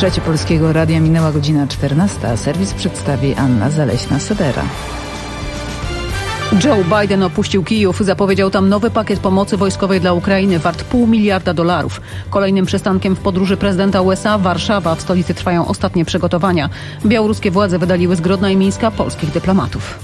Trzecie Polskiego Radia, minęła godzina 14, a serwis przedstawi Anna Zaleśna-Sedera. Joe Biden opuścił Kijów, zapowiedział tam nowy pakiet pomocy wojskowej dla Ukrainy wart $500 miliarda. Kolejnym przystankiem w podróży prezydenta USA Warszawa. W stolicy trwają ostatnie przygotowania. Białoruskie władze wydaliły z Grodna i Mińska polskich dyplomatów.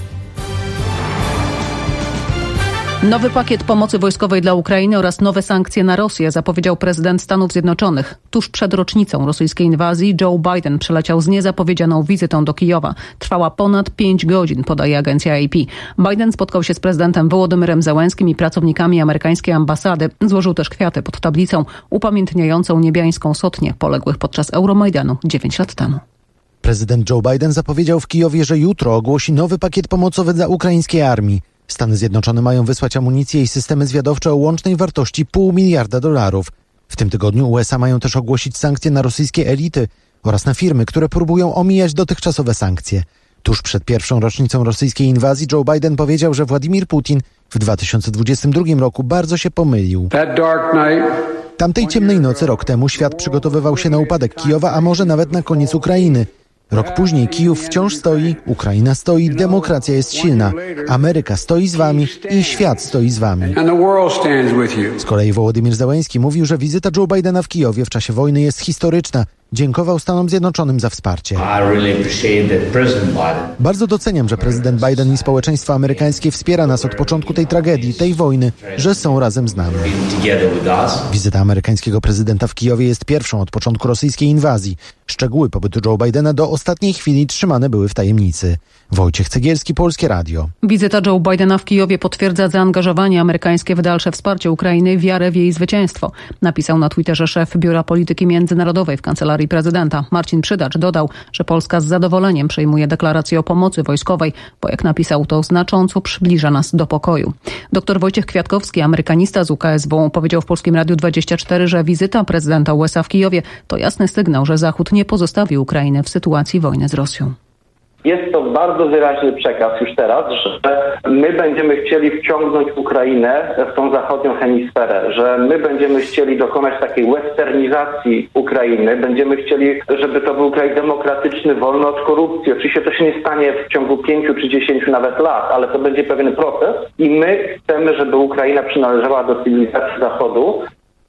Nowy pakiet pomocy wojskowej dla Ukrainy oraz nowe sankcje na Rosję zapowiedział prezydent Stanów Zjednoczonych. Tuż przed rocznicą rosyjskiej inwazji Joe Biden przeleciał z niezapowiedzianą wizytą do Kijowa. Trwała ponad 5 godzin, podaje agencja AP. Biden spotkał się z prezydentem Wołodymyrem Zełenskim i pracownikami amerykańskiej ambasady. Złożył też kwiaty pod tablicą upamiętniającą niebiańską sotnię poległych podczas Euromajdanu 9 lat temu. Prezydent Joe Biden zapowiedział w Kijowie, że jutro ogłosi nowy pakiet pomocowy dla ukraińskiej armii. Stany Zjednoczone mają wysłać amunicję i systemy zwiadowcze o łącznej wartości $500 miliarda. W tym tygodniu USA mają też ogłosić sankcje na rosyjskie elity oraz na firmy, które próbują omijać dotychczasowe sankcje. Tuż przed pierwszą rocznicą rosyjskiej inwazji Joe Biden powiedział, że Władimir Putin w 2022 roku bardzo się pomylił. Tamtej ciemnej nocy rok temu świat przygotowywał się na upadek Kijowa, a może nawet na koniec Ukrainy. Rok później Kijów wciąż stoi, Ukraina stoi, demokracja jest silna, Ameryka stoi z wami i świat stoi z wami. Z kolei Wołodymyr Zełenski mówił, że wizyta Joe Bidena w Kijowie w czasie wojny jest historyczna. Dziękował Stanom Zjednoczonym za wsparcie. Bardzo doceniam, że prezydent Biden i społeczeństwo amerykańskie wspiera nas od początku tej tragedii, tej wojny, że są razem z nami. Wizyta amerykańskiego prezydenta w Kijowie jest pierwszą od początku rosyjskiej inwazji. Szczegóły pobytu Joe Bidena do ostatniej chwili trzymane były w tajemnicy. Wojciech Cegielski, Polskie Radio. Wizyta Joe Bidena w Kijowie potwierdza zaangażowanie amerykańskie w dalsze wsparcie Ukrainy, wiarę w jej zwycięstwo. Napisał na Twitterze szef Biura Polityki Międzynarodowej w Kancelarii Prezydenta. Marcin Przydacz dodał, że Polska z zadowoleniem przyjmuje deklarację o pomocy wojskowej, bo jak napisał, to znacząco przybliża nas do pokoju. Dr Wojciech Kwiatkowski, amerykanista z UKSW, powiedział w Polskim Radiu 24, że wizyta prezydenta USA w Kijowie to jasny sygnał, że Zachód nie pozostawi Ukrainy w sytuacji wojny z Rosją. Jest to bardzo wyraźny przekaz już teraz, że my będziemy chcieli wciągnąć Ukrainę w tą zachodnią hemisferę, że my będziemy chcieli dokonać takiej westernizacji Ukrainy, będziemy chcieli, żeby to był kraj demokratyczny, wolny od korupcji. Oczywiście to się nie stanie w ciągu 5 czy 10 nawet lat, ale to będzie pewien proces i my chcemy, żeby Ukraina przynależała do cywilizacji Zachodu.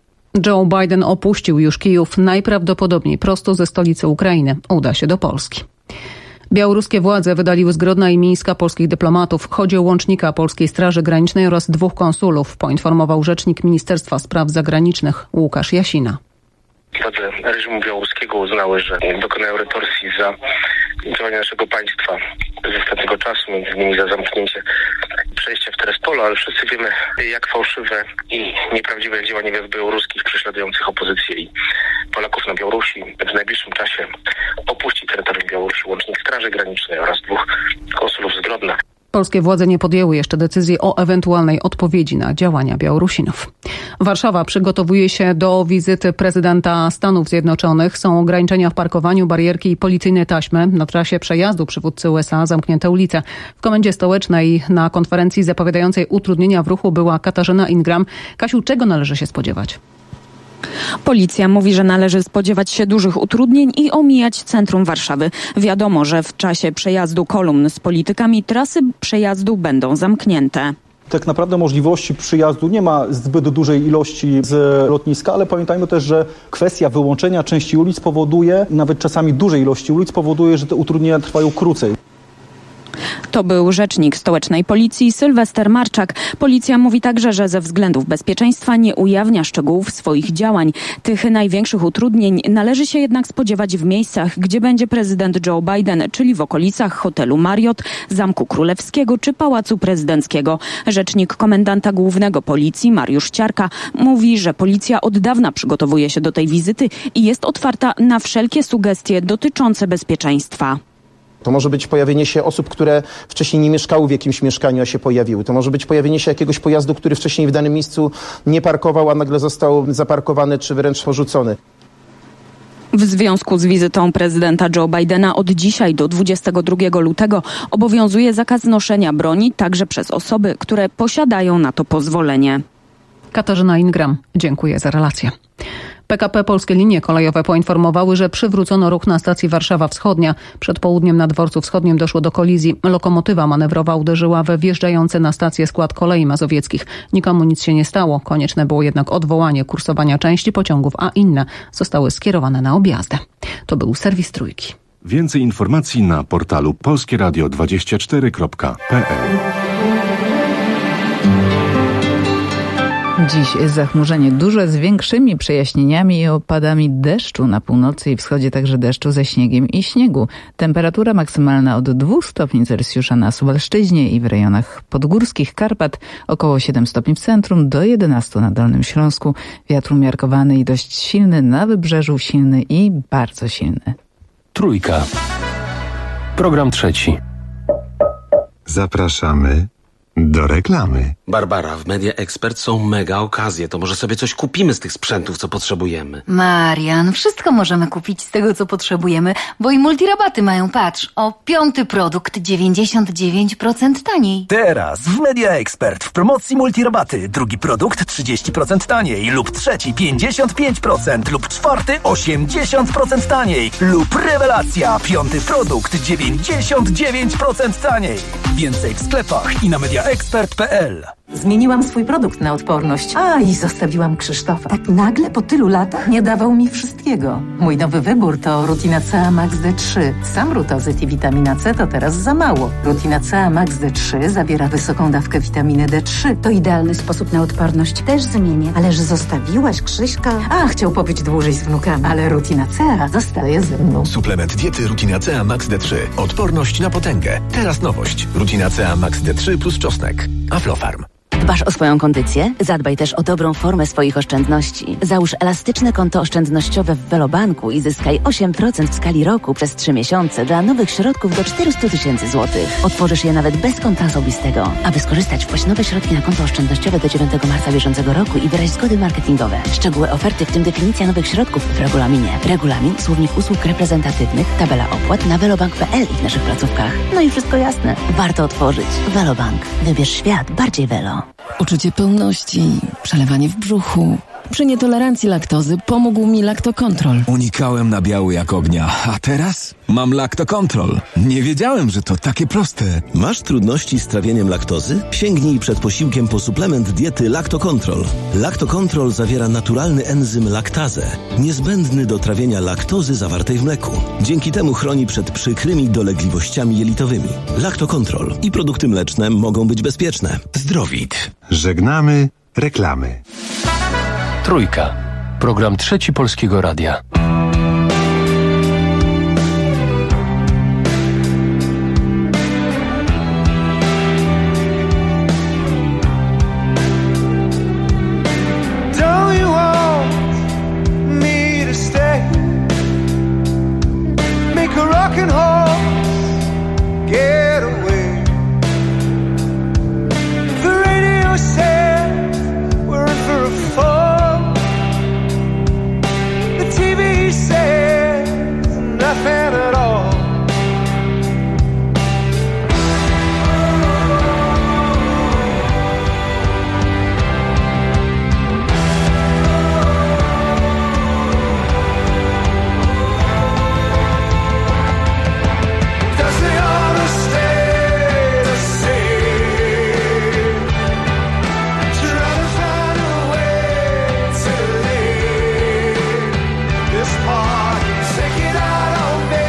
Joe Biden opuścił już Kijów, najprawdopodobniej prosto ze stolicy Ukrainy. Uda się do Polski. Białoruskie władze wydaliły z Grodna i Mińska polskich dyplomatów. Chodzi o łącznika Polskiej Straży Granicznej oraz 2 konsulów, poinformował rzecznik Ministerstwa Spraw Zagranicznych Łukasz Jasina. Władze reżimu białoruskiego uznały, że dokonają retorsji za działania naszego państwa z ostatniego czasu, między innymi za zamknięcie przejścia w Terespolu, ale wszyscy wiemy, jak fałszywe i nieprawdziwe działania białoruskich prześladujących opozycję i Polaków na Białorusi w najbliższym czasie opuści terytorium Białorusi łącznik Straży Granicznej oraz 2 konsulów z Grodna. Polskie władze nie podjęły jeszcze decyzji o ewentualnej odpowiedzi na działania Białorusinów. Warszawa przygotowuje się do wizyty prezydenta Stanów Zjednoczonych. Są ograniczenia w parkowaniu, barierki i policyjne taśmy. Na trasie przejazdu przywódcy USA zamknięte ulice. W Komendzie Stołecznej na konferencji zapowiadającej utrudnienia w ruchu była Katarzyna Ingram. Kasiu, czego należy się spodziewać? Policja mówi, że należy spodziewać się dużych utrudnień i omijać centrum Warszawy. Wiadomo, że w czasie przejazdu kolumn z politykami trasy przejazdu będą zamknięte. Tak naprawdę możliwości przyjazdu nie ma zbyt dużej ilości z lotniska, ale pamiętajmy też, że kwestia wyłączenia części ulic powoduje, nawet czasami dużej ilości ulic powoduje, że te utrudnienia trwają krócej. To był rzecznik stołecznej policji Sylwester Marczak. Policja mówi także, że ze względów bezpieczeństwa nie ujawnia szczegółów swoich działań. Tych największych utrudnień należy się jednak spodziewać w miejscach, gdzie będzie prezydent Joe Biden, czyli w okolicach hotelu Marriott, Zamku Królewskiego czy Pałacu Prezydenckiego. Rzecznik komendanta głównego policji Mariusz Ciarka mówi, że policja od dawna przygotowuje się do tej wizyty i jest otwarta na wszelkie sugestie dotyczące bezpieczeństwa. To może być pojawienie się osób, które wcześniej nie mieszkały w jakimś mieszkaniu, a się pojawiły. To może być pojawienie się jakiegoś pojazdu, który wcześniej w danym miejscu nie parkował, a nagle został zaparkowany czy wręcz porzucony. W związku z wizytą prezydenta Joe Bidena od dzisiaj do 22 lutego obowiązuje zakaz noszenia broni także przez osoby, które posiadają na to pozwolenie. Katarzyna Ingram, dziękuję za relację. PKP Polskie Linie Kolejowe poinformowały, że przywrócono ruch na stacji Warszawa Wschodnia. Przed południem na dworcu wschodnim doszło do kolizji. Lokomotywa manewrowa uderzyła we wjeżdżający na stację skład kolei mazowieckich. Nikomu nic się nie stało. Konieczne było jednak odwołanie kursowania części pociągów, a inne zostały skierowane na objazdy. To był serwis Trójki. Więcej informacji na portalu polskieradio24.pl. Dziś zachmurzenie duże z większymi przejaśnieniami i opadami deszczu na północy i wschodzie, także deszczu ze śniegiem i śniegu. Temperatura maksymalna od 2 stopni Celsjusza na Suwalszczyźnie i w rejonach podgórskich Karpat, około 7 stopni w centrum, do 11 na Dolnym Śląsku. Wiatr umiarkowany i dość silny, na wybrzeżu silny i bardzo silny. Trójka. Program trzeci. Zapraszamy do reklamy. Barbara, w Media Expert są mega okazje. To może sobie coś kupimy z tych sprzętów, co potrzebujemy. Marian, wszystko możemy kupić z tego, co potrzebujemy, bo i multirabaty mają. Patrz, o 5. produkt 99% taniej. Teraz w Media Expert w promocji multirabaty. 2. produkt 30% taniej lub 3. 55% lub 4. 80% taniej lub rewelacja. 5. produkt 99% taniej. Więcej w sklepach i na mediaexpert.pl. Zmieniłam swój produkt na odporność. I zostawiłam Krzysztofa. Tak nagle po tylu latach nie dawał mi wszystkiego. Mój nowy wybór to Rutina CA Max D3. Sam rutozyt i witamina C to teraz za mało. Rutina CA Max D3 zawiera wysoką dawkę witaminy D3. To idealny sposób na odporność. Też zmienię. Ależ zostawiłaś Krzyśka? Chciał pobyć dłużej z wnukami. Ale Rutina CA zostaje ze mną. Suplement diety Rutina CA Max D3. Odporność na potęgę. Teraz nowość. Rutina CA Max D3 plus czosnek. Aflofarm. Dbasz o swoją kondycję? Zadbaj też o dobrą formę swoich oszczędności. Załóż elastyczne konto oszczędnościowe w Velobanku i zyskaj 8% w skali roku przez 3 miesiące dla nowych środków do 400 000 złotych. Otworzysz je nawet bez konta osobistego. Aby skorzystać, wpłać nowe środki na konto oszczędnościowe do 9 marca bieżącego roku i wyraź zgody marketingowe. Szczegóły oferty, w tym definicja nowych środków w regulaminie. Regulamin, słownik usług reprezentatywnych, tabela opłat na velobank.pl i w naszych placówkach. No i wszystko jasne. Warto otworzyć. Velobank. Wybierz świat bardziej Velo. Uczucie pełności, przelewanie w brzuchu. Przy nietolerancji laktozy pomógł mi Lactocontrol. Unikałem nabiału jak ognia, a teraz mam Lactocontrol. Nie wiedziałem, że to takie proste. Masz trudności z trawieniem laktozy? Sięgnij przed posiłkiem po suplement diety Lactocontrol. Lactocontrol zawiera naturalny enzym laktazę, niezbędny do trawienia laktozy zawartej w mleku. Dzięki temu chroni przed przykrymi dolegliwościami jelitowymi. Lactocontrol i produkty mleczne mogą być bezpieczne. Zdrowit. Żegnamy reklamy. Trójka. Program trzeci Polskiego Radia. This heart, take it out on me.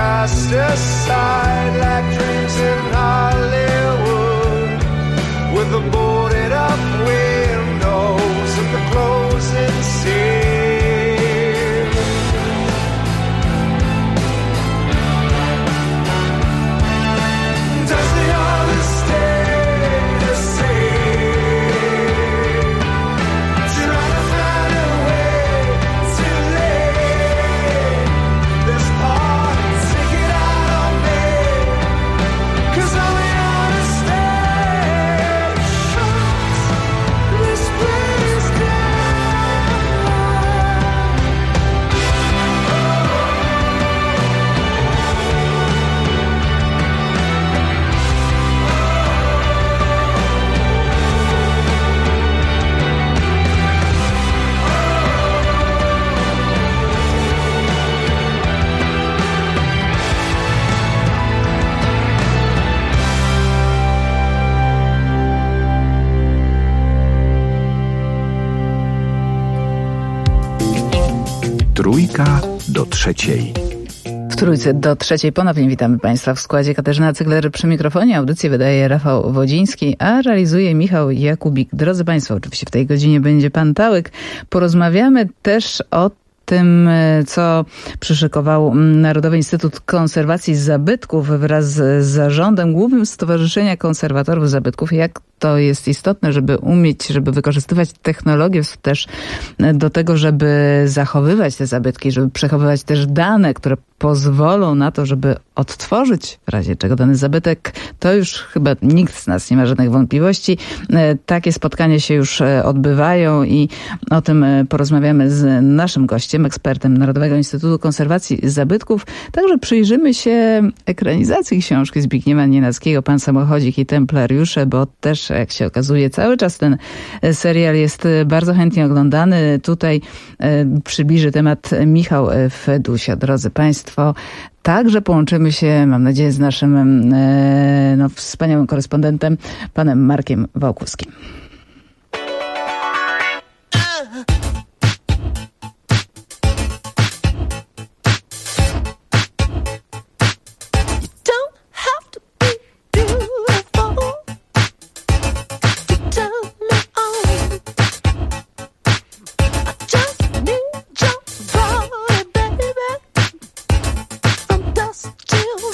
cast aside like dreams in Hollywood, with the boarded up windows and the closing scene. Does the other stay the same? Trying to find a way to lay this part, take it out on me, 'cause all the other stay shuts this place Trójka do trzeciej. W Trójce do trzeciej ponownie witamy Państwa w składzie. Katarzyna Cygler przy mikrofonie. Audycję wydaje Rafał Wodziński, a realizuje Michał Jakubik. Drodzy Państwo, oczywiście w tej godzinie będzie Pan Tałyk. Porozmawiamy też o tym, co przyszykował Narodowy Instytut Konserwacji Zabytków wraz z zarządem Głównym Stowarzyszenia Konserwatorów Zabytków. Jak to jest istotne, żeby umieć, żeby wykorzystywać technologię też do tego, żeby zachowywać te zabytki, żeby przechowywać też dane, które pozwolą na to, żeby odtworzyć w razie czego dany zabytek. To już chyba nikt z nas nie ma żadnych wątpliwości. Takie spotkania się już odbywają i o tym porozmawiamy z naszym gościem, ekspertem Narodowego Instytutu Konserwacji Zabytków. Także przyjrzymy się ekranizacji książki Zbigniewa Nienackiego Pan Samochodzik i Templariusze, bo też, jak się okazuje, cały czas ten serial jest bardzo chętnie oglądany. Tutaj przybliży temat Michał Fedusia. Drodzy Państwo, także połączymy się, mam nadzieję, z naszym wspaniałym korespondentem, panem Markiem Wałkuskim.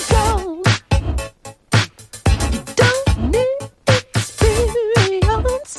Don't need experience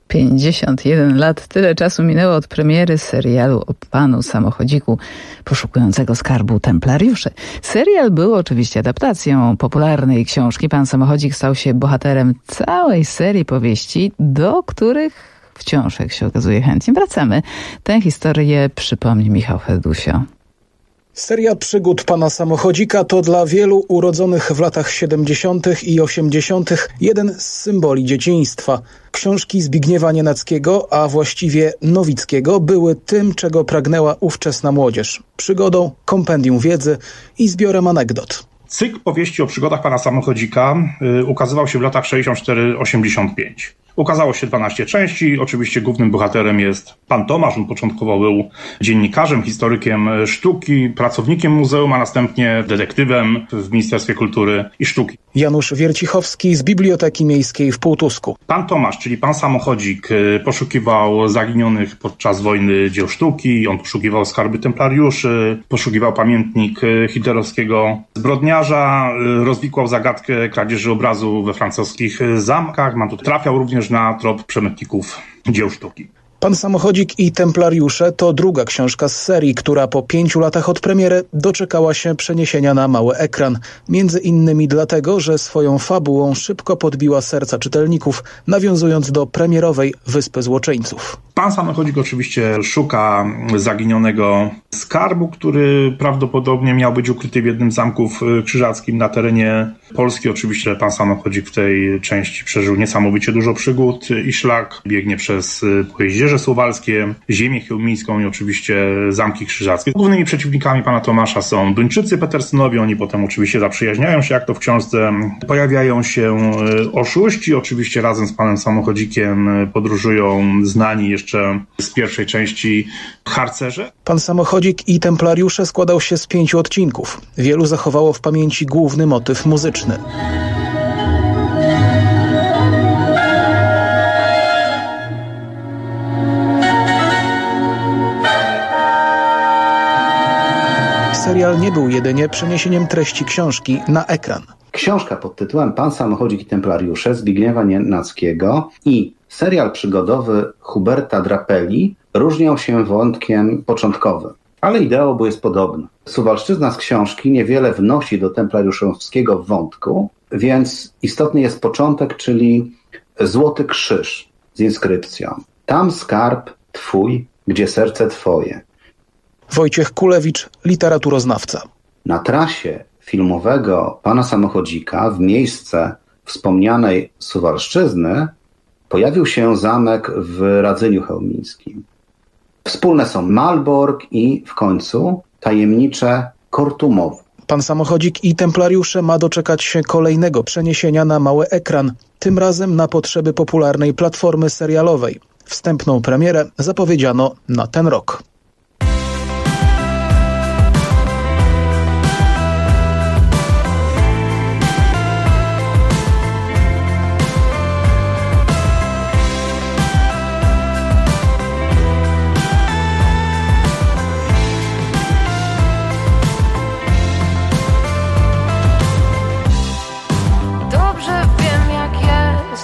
51 lat, tyle czasu minęło od premiery serialu o panu samochodziku poszukującego skarbu templariuszy. Serial był oczywiście adaptacją popularnej książki. Pan samochodzik stał się bohaterem całej serii powieści, do których wciąż, jak się okazuje, chętnie wracamy. Tę historię przypomni Michał Fedusio. Seria przygód pana samochodzika to dla wielu urodzonych w latach 70. i 80. jeden z symboli dzieciństwa. Książki Zbigniewa Nienackiego, a właściwie Nowickiego, były tym, czego pragnęła ówczesna młodzież. Przygodą, kompendium wiedzy i zbiorem anegdot. Cykl powieści o przygodach pana samochodzika ukazywał się w latach 64-85. Ukazało się 12 części. Oczywiście głównym bohaterem jest pan Tomasz. On początkowo był dziennikarzem, historykiem sztuki, pracownikiem muzeum, a następnie detektywem w Ministerstwie Kultury i Sztuki. Janusz Wiercichowski z Biblioteki Miejskiej w Półtusku. Pan Tomasz, czyli pan samochodzik, poszukiwał zaginionych podczas wojny dzieł sztuki. On poszukiwał skarby templariuszy, poszukiwał pamiętnik hitlerowskiego zbrodniarza, rozwikłał zagadkę kradzieży obrazu we francuskich zamkach. Trafiał również na trop przemytników dzieł sztuki. Pan samochodzik i templariusze to druga książka z serii, która po 5 latach od premiery doczekała się przeniesienia na mały ekran. Między innymi dlatego, że swoją fabułą szybko podbiła serca czytelników, nawiązując do premierowej Wyspy Złoczyńców. Pan samochodzik oczywiście szuka zaginionego skarbu, który prawdopodobnie miał być ukryty w jednym z zamków krzyżackim na terenie Polski. Oczywiście pan samochodzik w tej części przeżył niesamowicie dużo przygód i szlak biegnie przez Pojezierze Suwalskie, ziemię chełmińską i oczywiście zamki krzyżackie. Głównymi przeciwnikami pana Tomasza są Duńczycy petersonowi. Oni potem oczywiście zaprzyjaźniają się, jak to w książce. Pojawiają się oszuści. Oczywiście razem z panem samochodzikiem podróżują znani jeszcze z pierwszej części harcerze. Pan samochodzik i templariusze składał się z 5 odcinków. Wielu zachowało w pamięci główny motyw muzyczny. Serial nie był jedynie przeniesieniem treści książki na ekran. Książka pod tytułem Pan samochodzik i templariusze Zbigniewa Nienackiego i serial przygodowy Huberta Drapeli różnią się wątkiem początkowym, ale idea obu jest podobna. Suwalszczyzna z książki niewiele wnosi do templariuszowskiego wątku, więc istotny jest początek, czyli Złoty Krzyż z inskrypcją. Tam skarb twój, gdzie serce twoje. Wojciech Kulewicz, literaturoznawca. Na trasie filmowego Pana samochodzika w miejsce wspomnianej Suwalszczyzny pojawił się zamek w Radzyniu Chełmińskim. Wspólne są Malbork i w końcu tajemnicze Kortumowo. Pan samochodzik i templariusze ma doczekać się kolejnego przeniesienia na mały ekran, tym razem na potrzeby popularnej platformy serialowej. Wstępną premierę zapowiedziano na ten rok.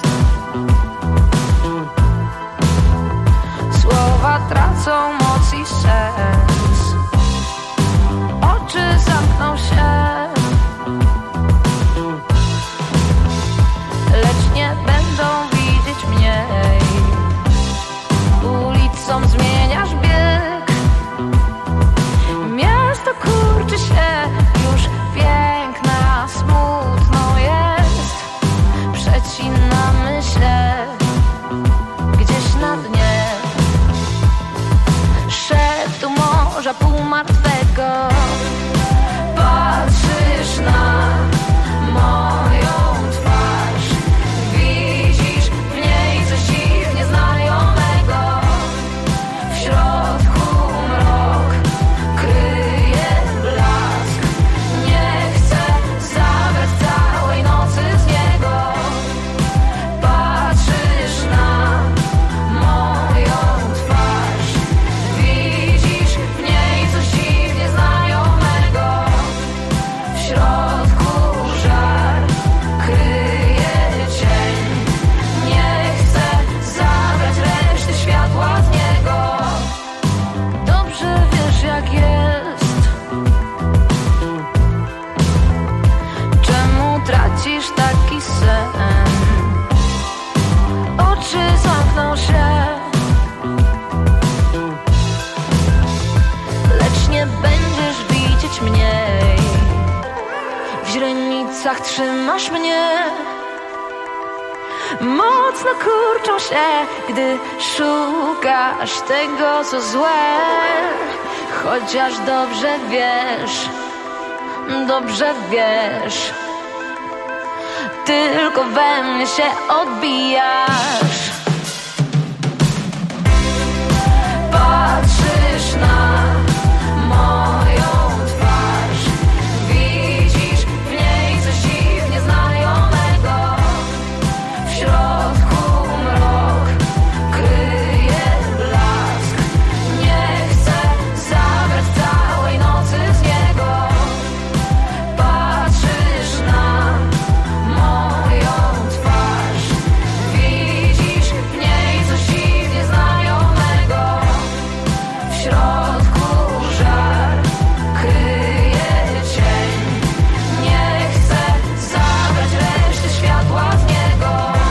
Tracą moc i rękach trzymasz mnie. Mocno kurczą się, gdy szukasz tego, co złe. Chociaż dobrze wiesz, tylko we mnie się odbijasz. Patrzysz na moją twarz, widzisz w niej coś dziwnie znajomego. W środku mrok kryje blask. Nie chcę zabrać całej nocy z niego. Patrzysz na moją twarz, widzisz w niej coś dziwnie znajomego. W środku żar kryje cień. Nie chcę zabrać reszty światła z niego.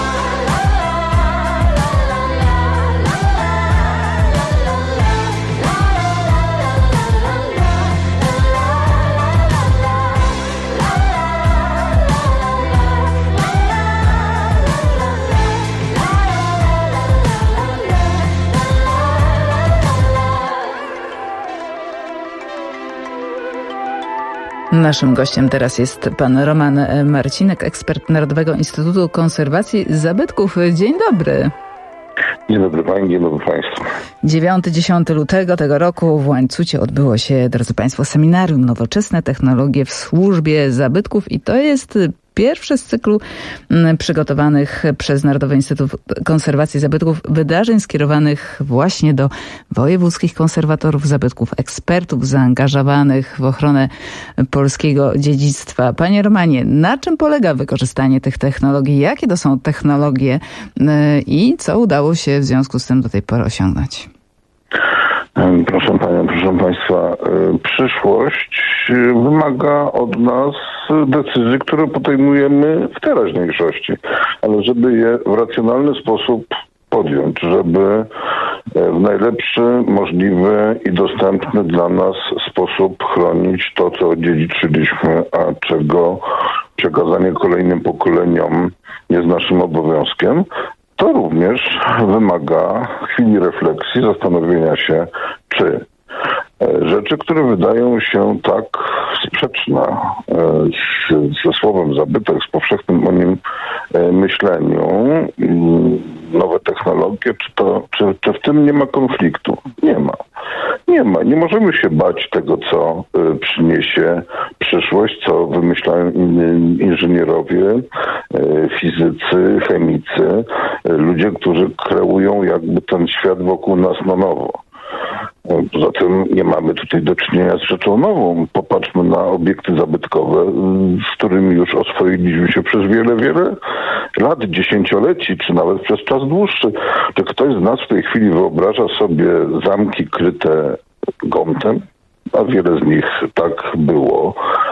Naszym gościem teraz jest pan Roman Marcinek, ekspert Narodowego Instytutu Konserwacji Zabytków. Dzień dobry. Dzień dobry pani, dzień dobry państwu. 9-10 lutego tego roku w Łańcucie odbyło się, drodzy państwo, seminarium Nowoczesne technologie w służbie zabytków i to jest pierwszy z cyklu przygotowanych przez Narodowy Instytut Konserwacji Zabytków wydarzeń skierowanych właśnie do wojewódzkich konserwatorów zabytków, ekspertów zaangażowanych w ochronę polskiego dziedzictwa. Panie Romanie, na czym polega wykorzystanie tych technologii? Jakie to są technologie i co udało się w związku z tym do tej pory osiągnąć? Proszę panią, proszę państwa, przyszłość wymaga od nas decyzji, które podejmujemy w teraźniejszości, ale żeby je w racjonalny sposób podjąć, żeby w najlepszy możliwy i dostępny dla nas sposób chronić to, co odziedziczyliśmy, a czego przekazanie kolejnym pokoleniom jest naszym obowiązkiem. To również wymaga chwili refleksji, zastanowienia się, czy rzeczy, które wydają się tak sprzeczne ze słowem zabytek, z powszechnym o nim myśleniu, nowe technologie, czy w tym nie ma konfliktu? Nie ma. Nie możemy się bać tego, co przyniesie przyszłość, co wymyślają inżynierowie, fizycy, chemicy, ludzie, którzy kreują jakby ten świat wokół nas na nowo. Poza tym nie mamy tutaj do czynienia z rzeczą nową. Popatrzmy na obiekty zabytkowe, z którymi już oswoiliśmy się przez wiele lat, dziesięcioleci, czy nawet przez czas dłuższy. Czy ktoś z nas w tej chwili wyobraża sobie zamki kryte gątem? A wiele z nich tak było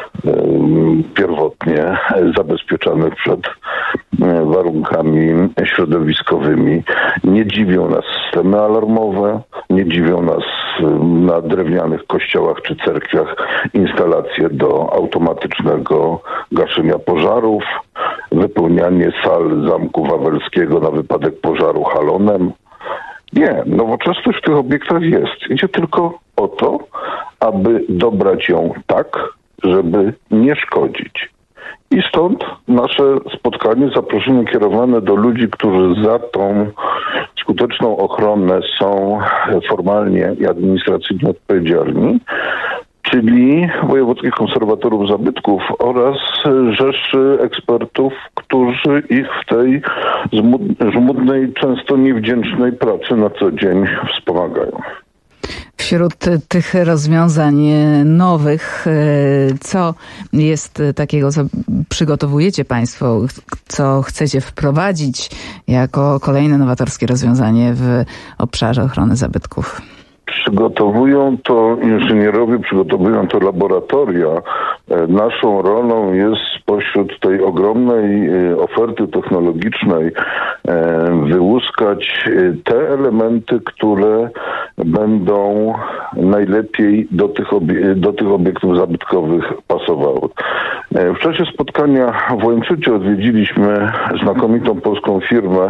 pierwotnie zabezpieczanych przed warunkami środowiskowymi. Nie dziwią nas systemy alarmowe, nie dziwią nas na drewnianych kościołach czy cerkwiach instalacje do automatycznego gaszenia pożarów, wypełnianie sal Zamku Wawelskiego na wypadek pożaru halonem. Nie, nowoczesność w tych obiektach jest. Idzie tylko o to, aby dobrać ją tak, żeby nie szkodzić. I stąd nasze spotkanie, zaproszenie kierowane do ludzi, którzy za tą skuteczną ochronę są formalnie i administracyjnie odpowiedzialni, czyli wojewódzkich konserwatorów zabytków oraz rzeszy ekspertów, którzy ich w tej żmudnej, często niewdzięcznej pracy na co dzień wspomagają. Wśród tych rozwiązań nowych, co jest takiego, co przygotowujecie Państwo, co chcecie wprowadzić jako kolejne nowatorskie rozwiązanie w obszarze ochrony zabytków? Przygotowują to inżynierowie, przygotowują to laboratoria. Naszą rolą jest spośród tej ogromnej oferty technologicznej wyłuskać te elementy, które będą najlepiej do tych obiektów zabytkowych pasowały. W czasie spotkania w Łańcucie odwiedziliśmy znakomitą polską firmę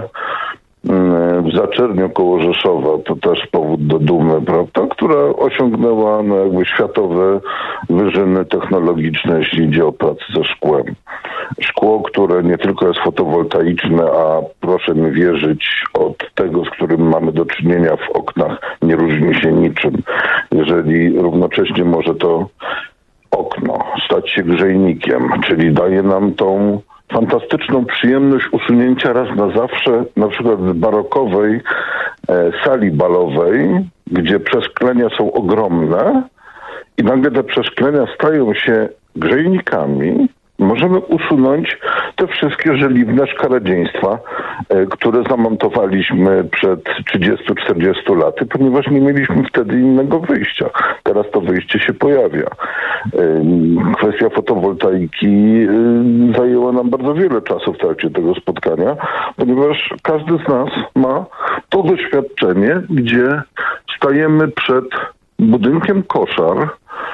w Zaczerniu koło Rzeszowa, to też powód do dumy, prawda, która osiągnęła jakby światowe wyżyny technologiczne, jeśli idzie o pracę ze szkłem. Szkło, które nie tylko jest fotowoltaiczne, a proszę mi wierzyć, od tego, z którym mamy do czynienia w oknach, nie różni się niczym. Jeżeli równocześnie może to okno stać się grzejnikiem, czyli daje nam tą fantastyczną przyjemność usunięcia raz na zawsze, na przykład z barokowej sali balowej, gdzie przeszklenia są ogromne i nagle te przeszklenia stają się grzejnikami, możemy usunąć te wszystkie żeliwne szkaradzeństwa, które zamontowaliśmy przed 30-40 laty, ponieważ nie mieliśmy wtedy innego wyjścia. Teraz to wyjście się pojawia. Kwestia fotowoltaiki zajęła nam bardzo wiele czasu w trakcie tego spotkania, ponieważ każdy z nas ma to doświadczenie, gdzie stajemy przed budynkiem koszar,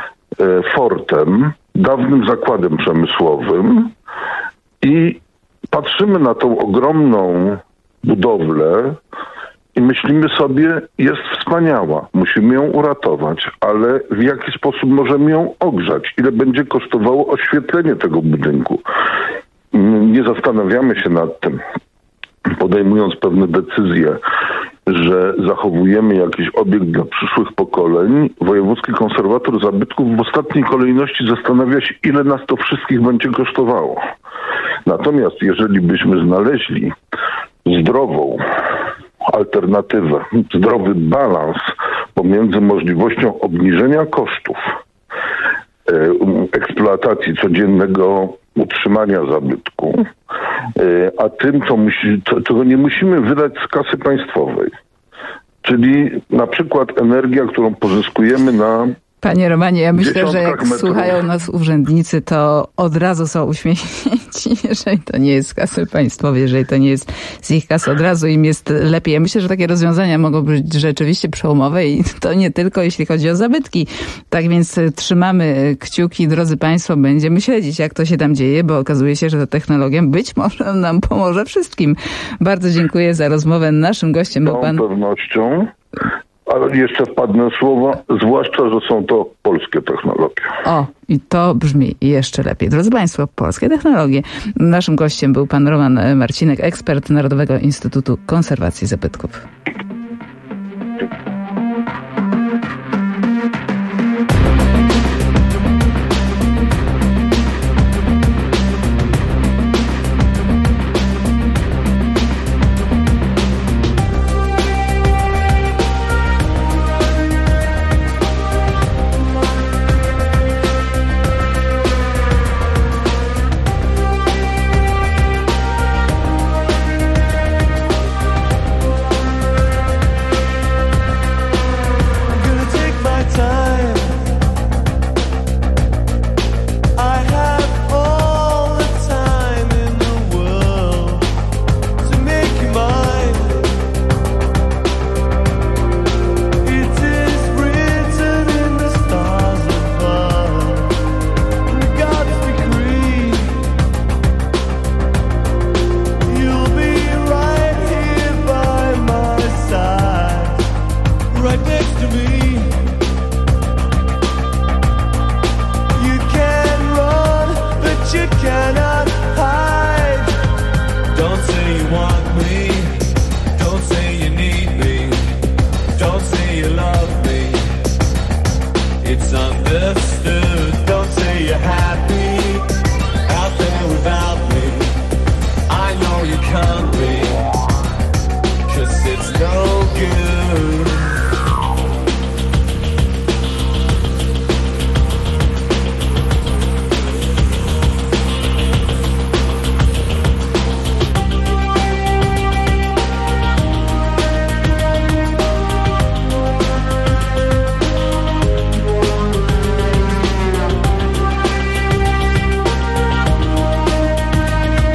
fortem, dawnym zakładem przemysłowym i patrzymy na tą ogromną budowlę i myślimy sobie, jest wspaniała, musimy ją uratować, ale w jaki sposób możemy ją ogrzać? Ile będzie kosztowało oświetlenie tego budynku? Nie zastanawiamy się nad tym, podejmując pewne decyzje, że zachowujemy jakiś obiekt dla przyszłych pokoleń. Wojewódzki Konserwator Zabytków w ostatniej kolejności zastanawia się, ile nas to wszystkich będzie kosztowało. Natomiast jeżeli byśmy znaleźli zdrową alternatywę, zdrowy balans pomiędzy możliwością obniżenia kosztów eksploatacji codziennego utrzymania zabytku, a tym, czego nie musimy wydać z kasy państwowej. Czyli na przykład energia, którą pozyskujemy na... Panie Romanie, ja myślę, że jak metrów. słuchają nas urzędnicy, to od razu są uśmiechnięci, jeżeli to nie jest z kasy państwowej, jeżeli to nie jest z ich kasy, od razu im jest lepiej. Ja myślę, że takie rozwiązania mogą być rzeczywiście przełomowe i to nie tylko jeśli chodzi o zabytki. Tak więc trzymamy kciuki, drodzy Państwo, będziemy śledzić, jak to się tam dzieje, bo okazuje się, że ta technologia być może nam pomoże wszystkim. Bardzo dziękuję za rozmowę. Naszym gościem był pan... Z pewnością. Ale jeszcze wpadnę słowa, zwłaszcza, że są to polskie technologie. O, i to brzmi jeszcze lepiej. Drodzy Państwo, polskie technologie. Naszym gościem był pan Roman Marcinek, ekspert Narodowego Instytutu Konserwacji Zabytków.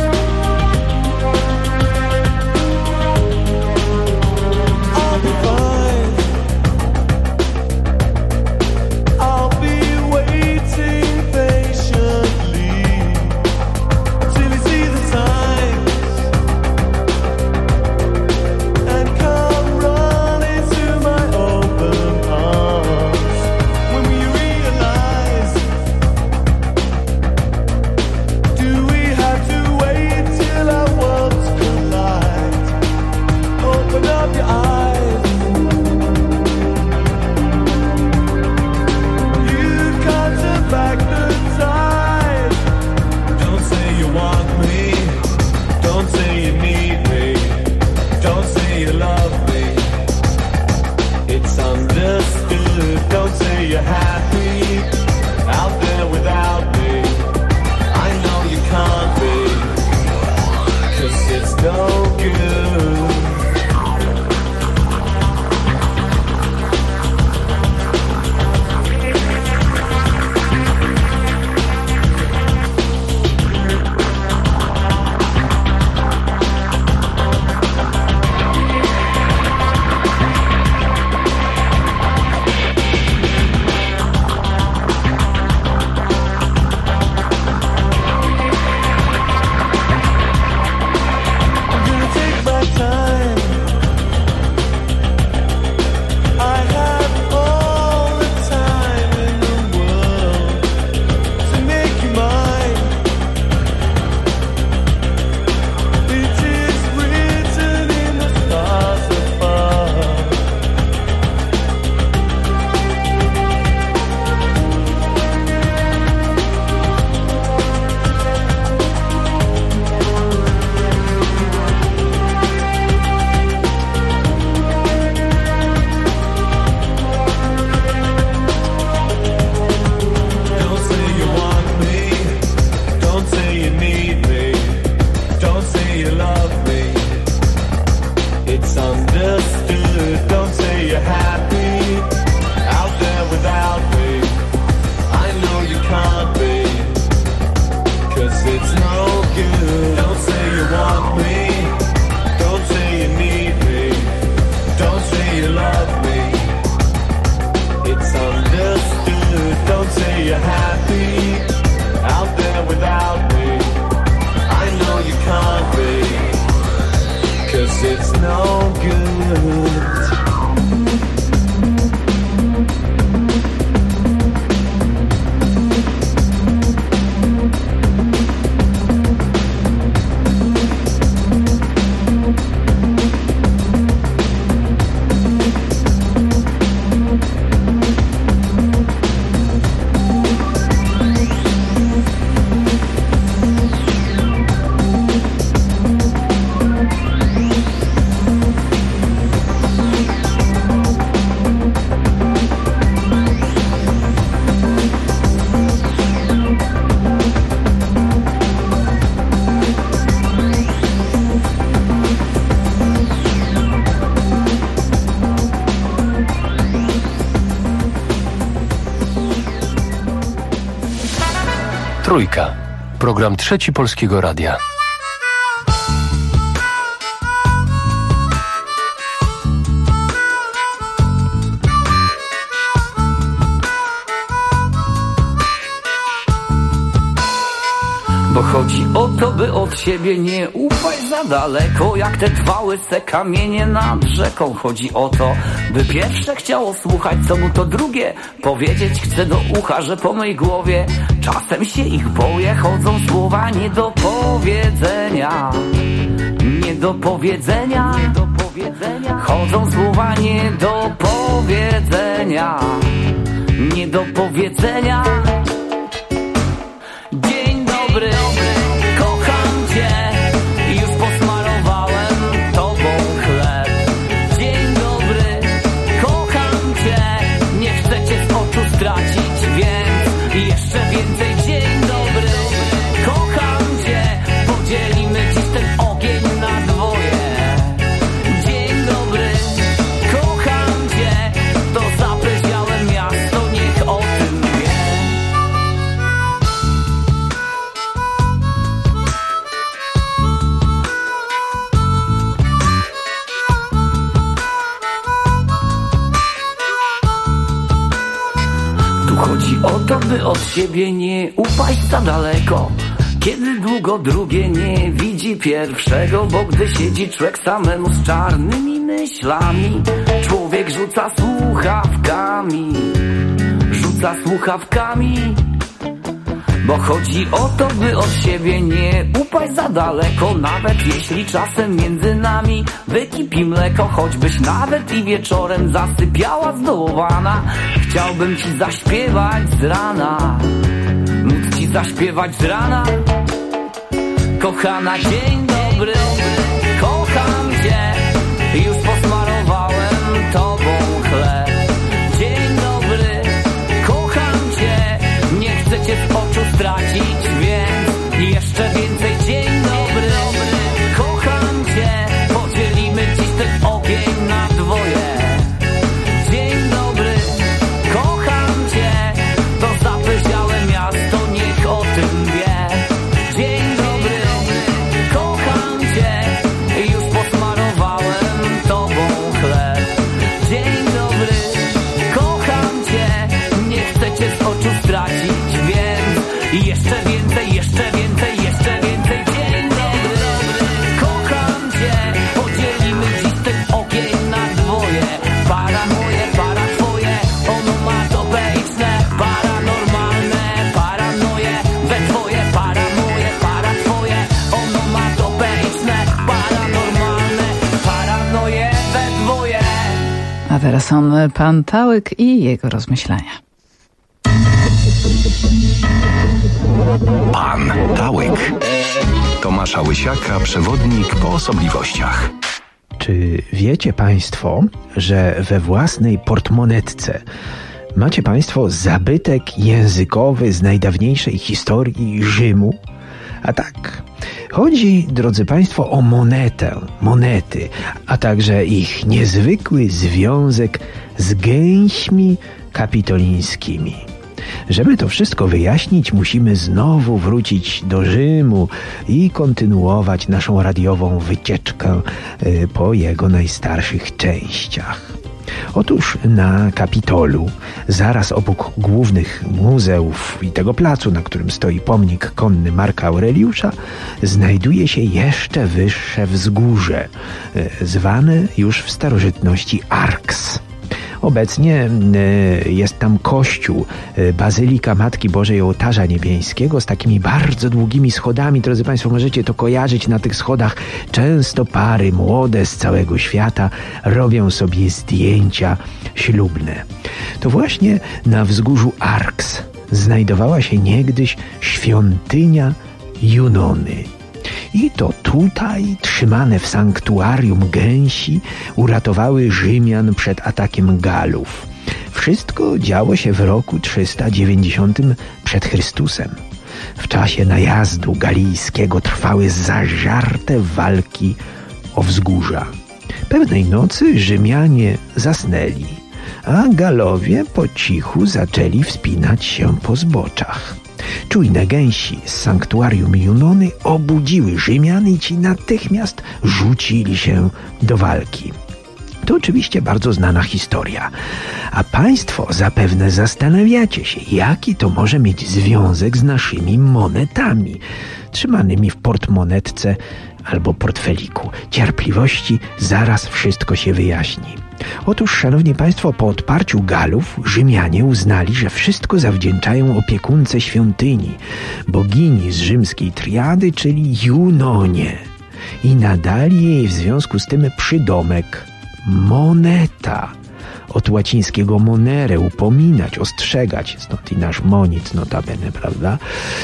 I'll be fine. misunderstood. Don't say you're happy out there without me. I know you can't be, 'cause it's no good. Trójka. Program Trzeci Polskiego Radia. Bo chodzi o to, by od siebie nie upaść za daleko, jak te dwa łyse kamienie nad rzeką. Chodzi o to, by pierwsze chciało słuchać, co mu to drugie powiedzieć chce do ucha, że po mej głowie czasem się ich boję. Chodzą słowa nie do powiedzenia, nie do powiedzenia. Chodzą słowa nie do powiedzenia, nie do powiedzenia. Kocham cię, już posmarowałem tobą chleb. Dzień dobry, kocham cię, nie chcę cię z oczu stracić, więc jeszcze więcej. Dzień dobry, kocham cię, podzielimy dziś ten ogień na dwoje. Dzień dobry, kocham cię, to zapleśniałe miasto, niech o tym wie. Chodzi o to, by od siebie nie upaść za daleko, kiedy długo drugie nie widzi pierwszego. Bo gdy siedzi człowiek samemu z czarnymi myślami, człowiek rzuca słuchawkami. Bo chodzi o to, by od siebie nie upaść za daleko, nawet jeśli czasem między nami wykipi mleko. Choćbyś nawet i wieczorem zasypiała zdołowana, chciałbym ci zaśpiewać z rana, móc ci zaśpiewać z rana. Kochana, dzień dobry, kocham cię, już posmarowałem tobą chleb. A teraz pan Tałyk i jego rozmyślania. Pan Tałyk. Tomasza Łysiaka, przewodnik po osobliwościach. Czy wiecie Państwo, że we własnej portmonetce macie Państwo zabytek językowy z najdawniejszej historii Rzymu? A tak, chodzi, drodzy Państwo, o monety, a także ich niezwykły związek z gęśmi kapitolińskimi. Żeby to wszystko wyjaśnić, musimy znowu wrócić do Rzymu i kontynuować naszą radiową wycieczkę po jego najstarszych częściach. Otóż na Kapitolu, zaraz obok głównych muzeów i tego placu, na którym stoi pomnik konny Marka Aureliusza, znajduje się jeszcze wyższe wzgórze, zwane już w starożytności Arks. Obecnie jest tam kościół, Bazylika Matki Bożej Ołtarza Niebiańskiego z takimi bardzo długimi schodami. Drodzy Państwo, możecie to kojarzyć. Na tych schodach często pary młode z całego świata robią sobie zdjęcia ślubne. To właśnie na wzgórzu Arks znajdowała się niegdyś świątynia Junony. I to tutaj, trzymane w sanktuarium gęsi, uratowały Rzymian przed atakiem Galów. Wszystko działo się w roku 390 przed Chrystusem. W czasie najazdu galijskiego trwały zażarte walki o wzgórza. Pewnej nocy Rzymianie zasnęli, a Galowie po cichu zaczęli wspinać się po zboczach. Czujne gęsi z sanktuarium Junony obudziły Rzymian i ci natychmiast rzucili się do walki. To oczywiście bardzo znana historia. A Państwo zapewne zastanawiacie się, jaki to może mieć związek z naszymi monetami, trzymanymi w portmonetce albo portfeliku. Cierpliwości, zaraz wszystko się wyjaśni. Otóż, szanowni Państwo, po odparciu Galów Rzymianie uznali, że wszystko zawdzięczają opiekunce świątyni, bogini z rzymskiej triady, czyli Junonie, i nadali jej w związku z tym przydomek moneta. Od łacińskiego monere, upominać, ostrzegać, stąd i nasz monic notabene, prawda?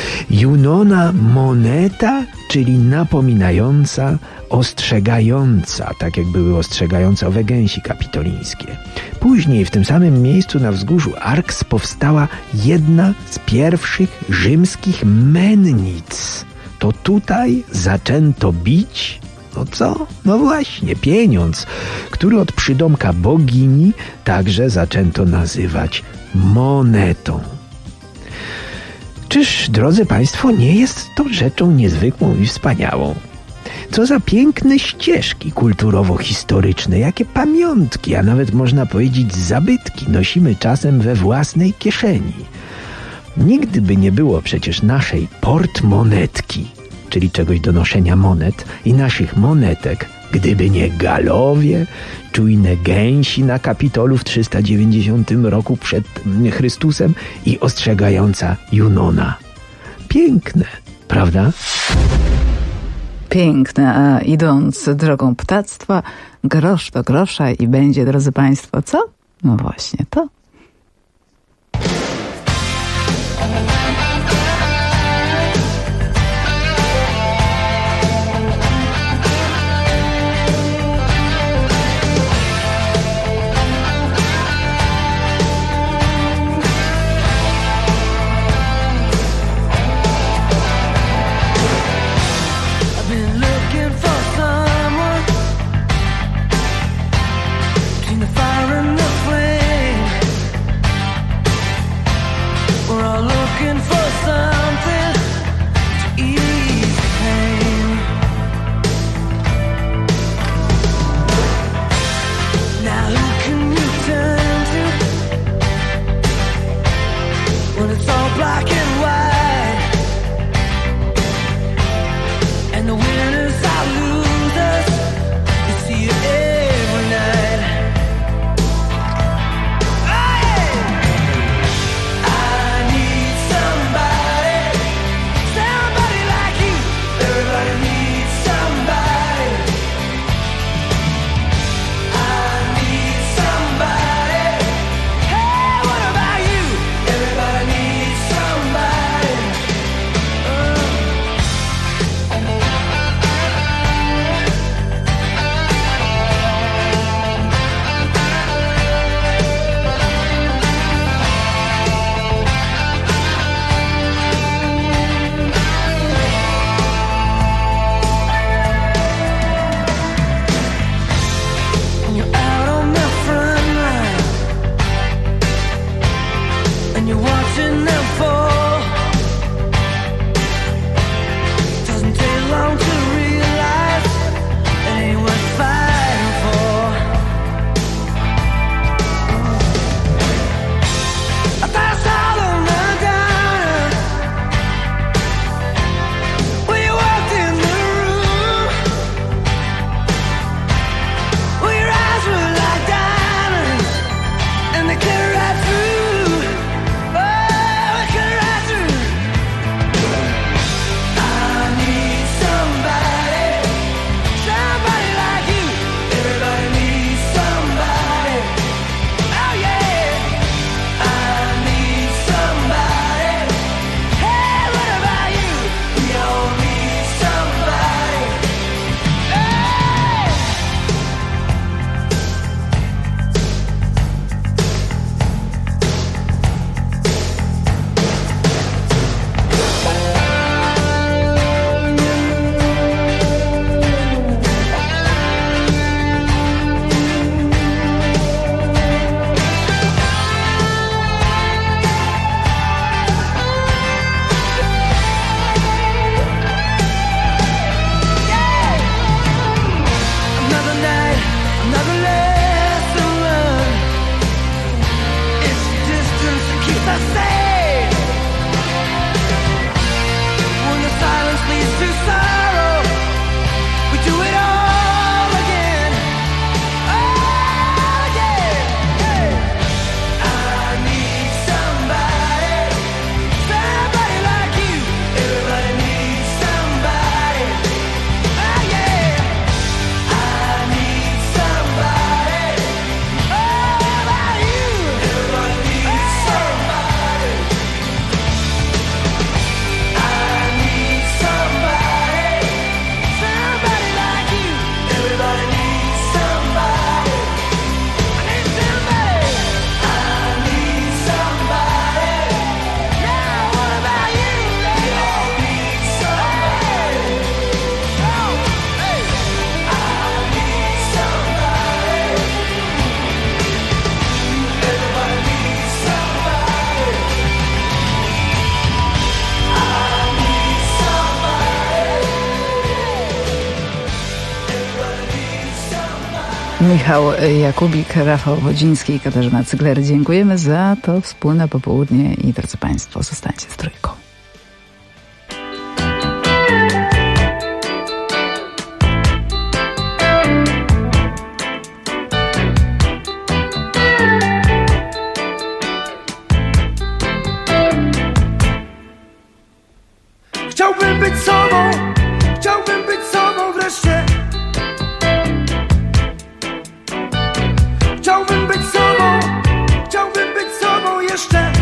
Junona moneta, czyli napominająca, ostrzegająca, tak jak były ostrzegające owe gęsi kapitolińskie. Później w tym samym miejscu na wzgórzu Arks powstała jedna z pierwszych rzymskich mennic. To tutaj zaczęto bić, no co? No właśnie, pieniądz, który od przydomka bogini także zaczęto nazywać monetą. Czyż, drodzy Państwo, nie jest to rzeczą niezwykłą i wspaniałą? Co za piękne ścieżki kulturowo-historyczne, jakie pamiątki, a nawet można powiedzieć zabytki nosimy czasem we własnej kieszeni. Nigdy by nie było przecież naszej portmonetki, czyli czegoś do noszenia monet, i naszych monetek, gdyby nie Galowie, czujne gęsi na Kapitolu w 390 roku przed Chrystusem i ostrzegająca Junona. Piękne, prawda? Piękne, a idąc drogą ptactwa, grosz do grosza i będzie, drodzy Państwo, co? No właśnie to. Looking for Michał Jakubik, Rafał Wodziński i Katarzyna Cygler. Dziękujemy za to wspólne popołudnie i drodzy Państwo, zostańcie z Trójką. Chciałbym być sobą wreszcie. Chciałbym być sobą jeszcze.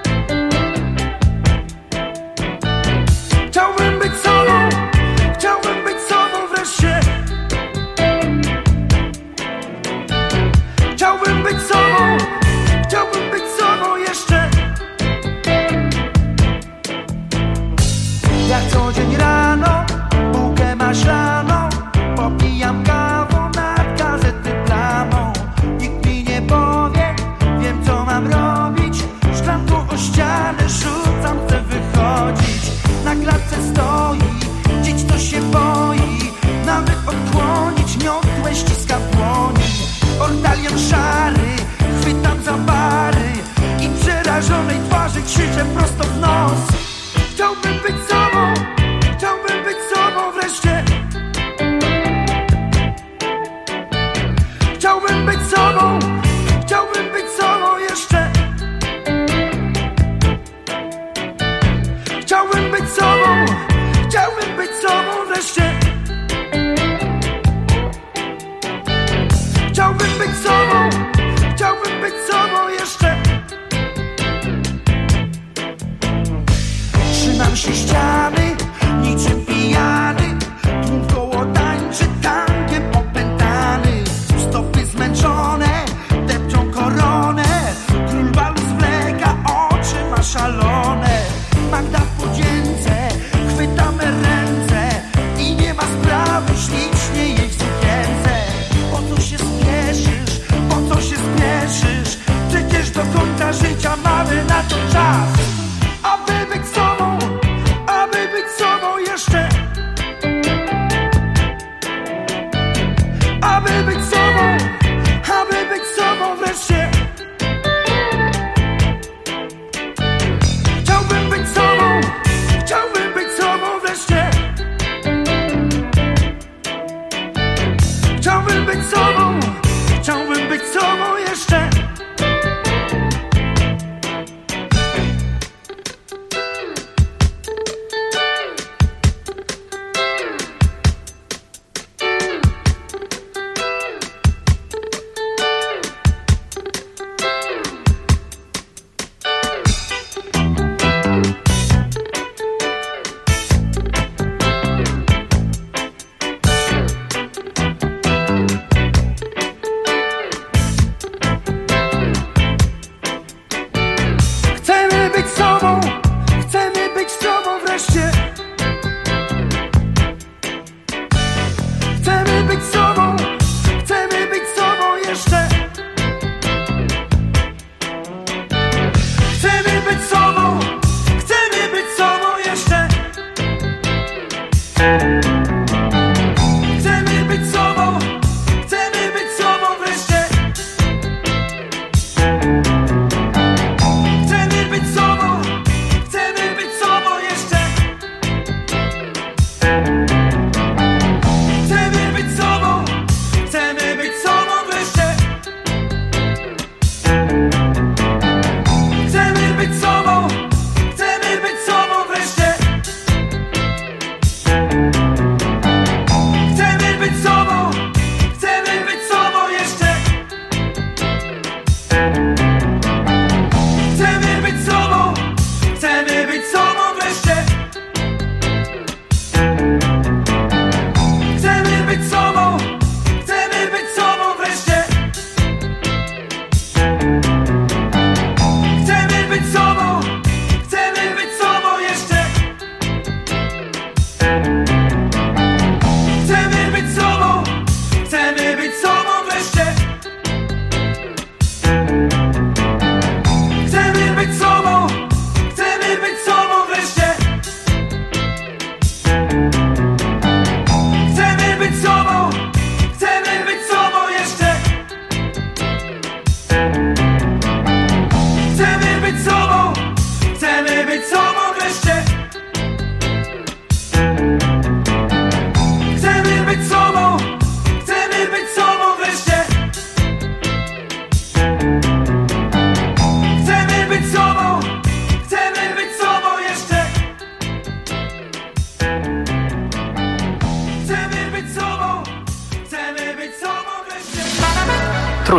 Chciałbym być sobą wreszcie. Chciałbym być sobą jeszcze. Jak co dzień rano, bułkę maślaną, popijam kawą nad gazety plamą. Nikt mi nie powie, wiem co mam robić. Szklanką o ścianę rzucam, chcę wychodzić. Na klatce stoi, dziś to się boi. Nawet odkłonić miotłę ściska w dłoni. Ortalion szary, chwytam za bary i przerażonej twarzy krzyczę prosto w nos. Chciałbym być sobą wreszcie. Chciałbym być sobą jeszcze. Chciałbym być sobą wreszcie. Chciałbym być sobą jeszcze.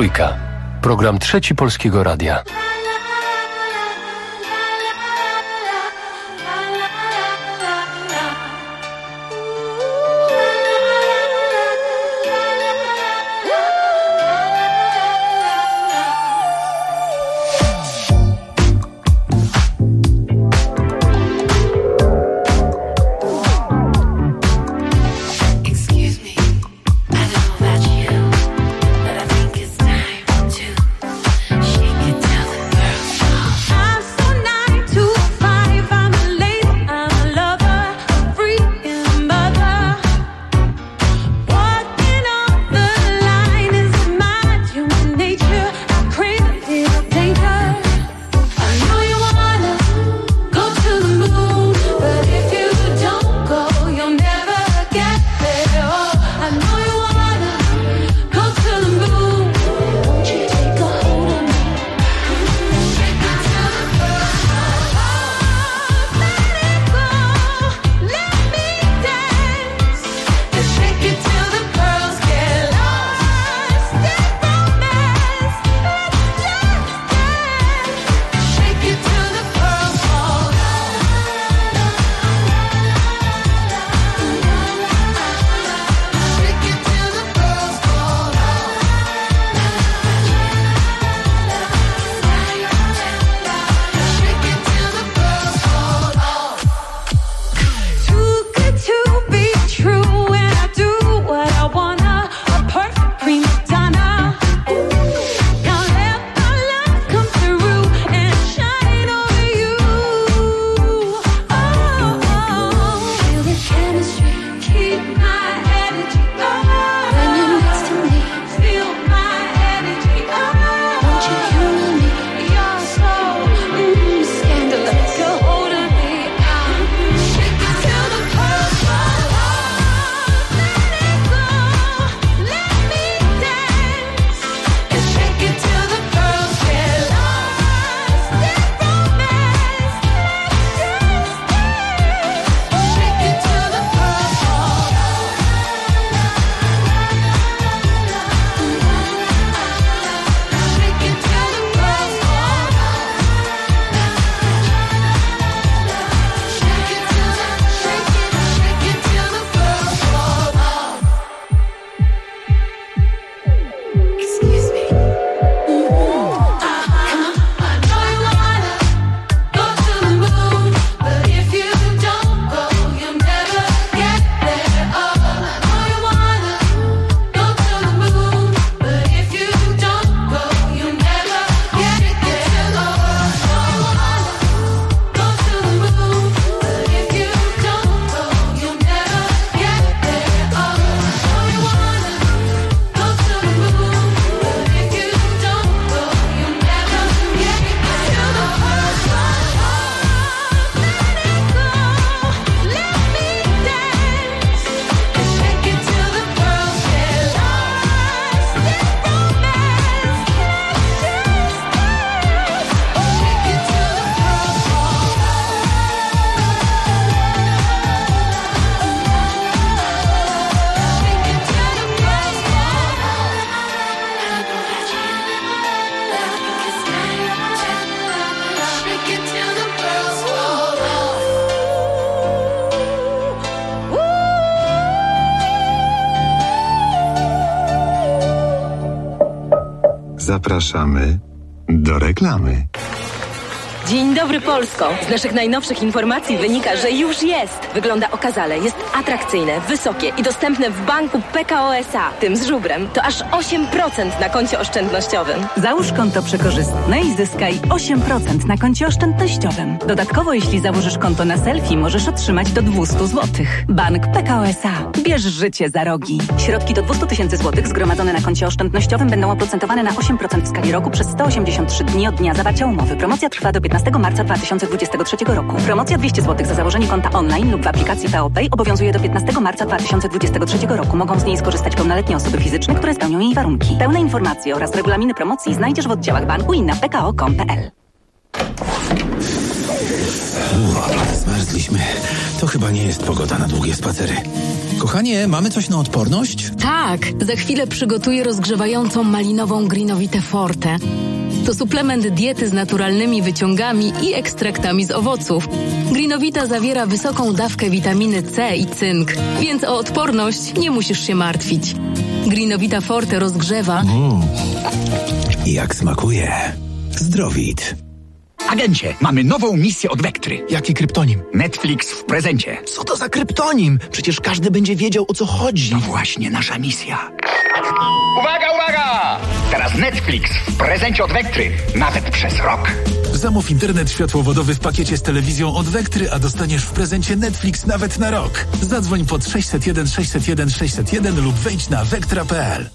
Trójka. Program Trzeci Polskiego Radia. Zapraszamy do reklamy. Dzień dobry Polsko! Z naszych najnowszych informacji wynika, że już jest. Wygląda okazale, jest atrakcyjne, wysokie i dostępne w banku PKO SA. Tym z żubrem to aż 8% na koncie oszczędnościowym. Załóż konto przekorzystne i zyskaj 8% na koncie oszczędnościowym. Dodatkowo, jeśli założysz konto na selfie, możesz otrzymać do 200 zł. Bank PKO SA. Bierz życie za rogi. Środki do 200 000 złotych zgromadzone na koncie oszczędnościowym będą oprocentowane na 8% w skali roku przez 183 dni od dnia zawarcia umowy. Promocja trwa do 15 marca 2023 roku. Promocja 200 zł za założenie konta online lub w aplikacji PO Pay obowiązuje do 15 marca 2023 roku. Mogą z niej skorzystać pełnoletnie osoby fizyczne, które spełnią jej warunki. Pełne informacje oraz regulaminy promocji znajdziesz w oddziałach banku i na pko.com.pl. Zmarzliśmy. To chyba nie jest pogoda na długie spacery. Kochanie, mamy coś na odporność? Tak, za chwilę przygotuję rozgrzewającą malinową Greenowitę Forte. To suplement diety z naturalnymi wyciągami i ekstraktami z owoców. Greenowita zawiera wysoką dawkę witaminy C i cynk, więc o odporność nie musisz się martwić. Greenowita Forte rozgrzewa... Jak smakuje. Zdrowit. Agencie, mamy nową misję od Vectry. Jaki kryptonim? Netflix w prezencie. Co to za kryptonim? Przecież każdy będzie wiedział, o co chodzi. To właśnie nasza misja. Uwaga, uwaga! Teraz Netflix w prezencie od Vectry. Nawet przez rok. Zamów internet światłowodowy w pakiecie z telewizją od Vectry, a dostaniesz w prezencie Netflix nawet na rok. Zadzwoń pod 601 601 601 lub wejdź na vectra.pl.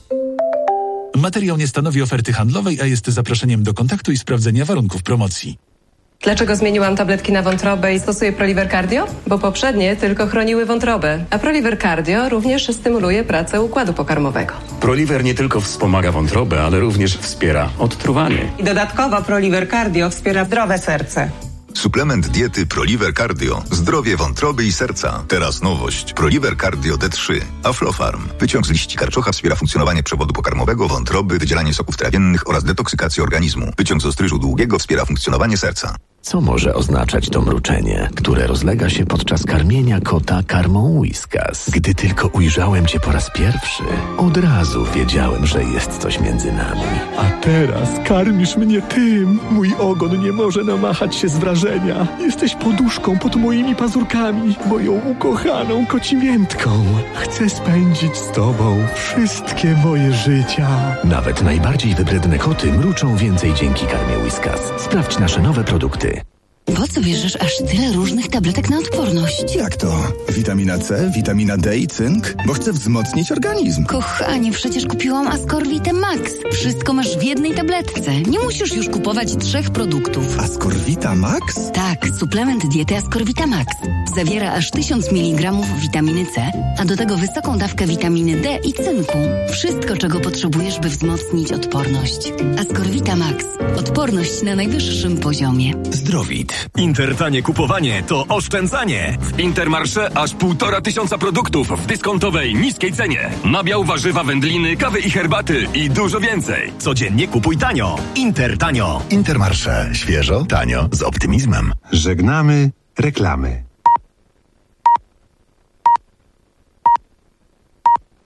Materiał nie stanowi oferty handlowej, a jest zaproszeniem do kontaktu i sprawdzenia warunków promocji. Dlaczego zmieniłam tabletki na wątrobę i stosuję Proliver Cardio? Bo poprzednie tylko chroniły wątrobę, a Proliver Cardio również stymuluje pracę układu pokarmowego. Proliver nie tylko wspomaga wątrobę, ale również wspiera odtruwanie. I dodatkowo Proliver Cardio wspiera zdrowe serce. Suplement diety Proliver Cardio. Zdrowie wątroby i serca. Teraz nowość. Proliver Cardio D3. Aflofarm. Wyciąg z liści karczocha wspiera funkcjonowanie przewodu pokarmowego, wątroby, wydzielanie soków trawiennych oraz detoksykację organizmu. Wyciąg z ostryżu długiego wspiera funkcjonowanie serca. Co może oznaczać to mruczenie, które rozlega się podczas karmienia kota karmą Whiskas? Gdy tylko ujrzałem cię po raz pierwszy, od razu wiedziałem, że jest coś między nami. A teraz karmisz mnie tym. Mój ogon nie może namachać się z wrażenia. Jesteś poduszką pod moimi pazurkami, moją ukochaną kocimiętką. Chcę spędzić z tobą wszystkie moje życia. Nawet najbardziej wybredne koty mruczą więcej dzięki karmie Whiskas. Sprawdź nasze nowe produkty. Po co bierzesz aż tyle różnych tabletek na odporność? Jak to? Witamina C, witamina D i cynk? Bo chcę wzmocnić organizm. Kochanie, przecież kupiłam Ascorvitę Max. Wszystko masz w jednej tabletce. Nie musisz już kupować 3 produktów. Ascorvita Max? Tak, suplement diety Ascorvita Max. Zawiera aż 1000 mg witaminy C, a do tego wysoką dawkę witaminy D i cynku. Wszystko, czego potrzebujesz, by wzmocnić odporność. Ascorvita Max. Odporność na najwyższym poziomie. Zdrowit. Intertanie kupowanie to oszczędzanie. W Intermarché aż 1500 produktów w dyskontowej, niskiej cenie. Nabiał, warzywa, wędliny, kawy i herbaty i dużo więcej. Codziennie kupuj tanio. Intertanio. Intermarché. Świeżo, tanio, z optymizmem. Żegnamy reklamy.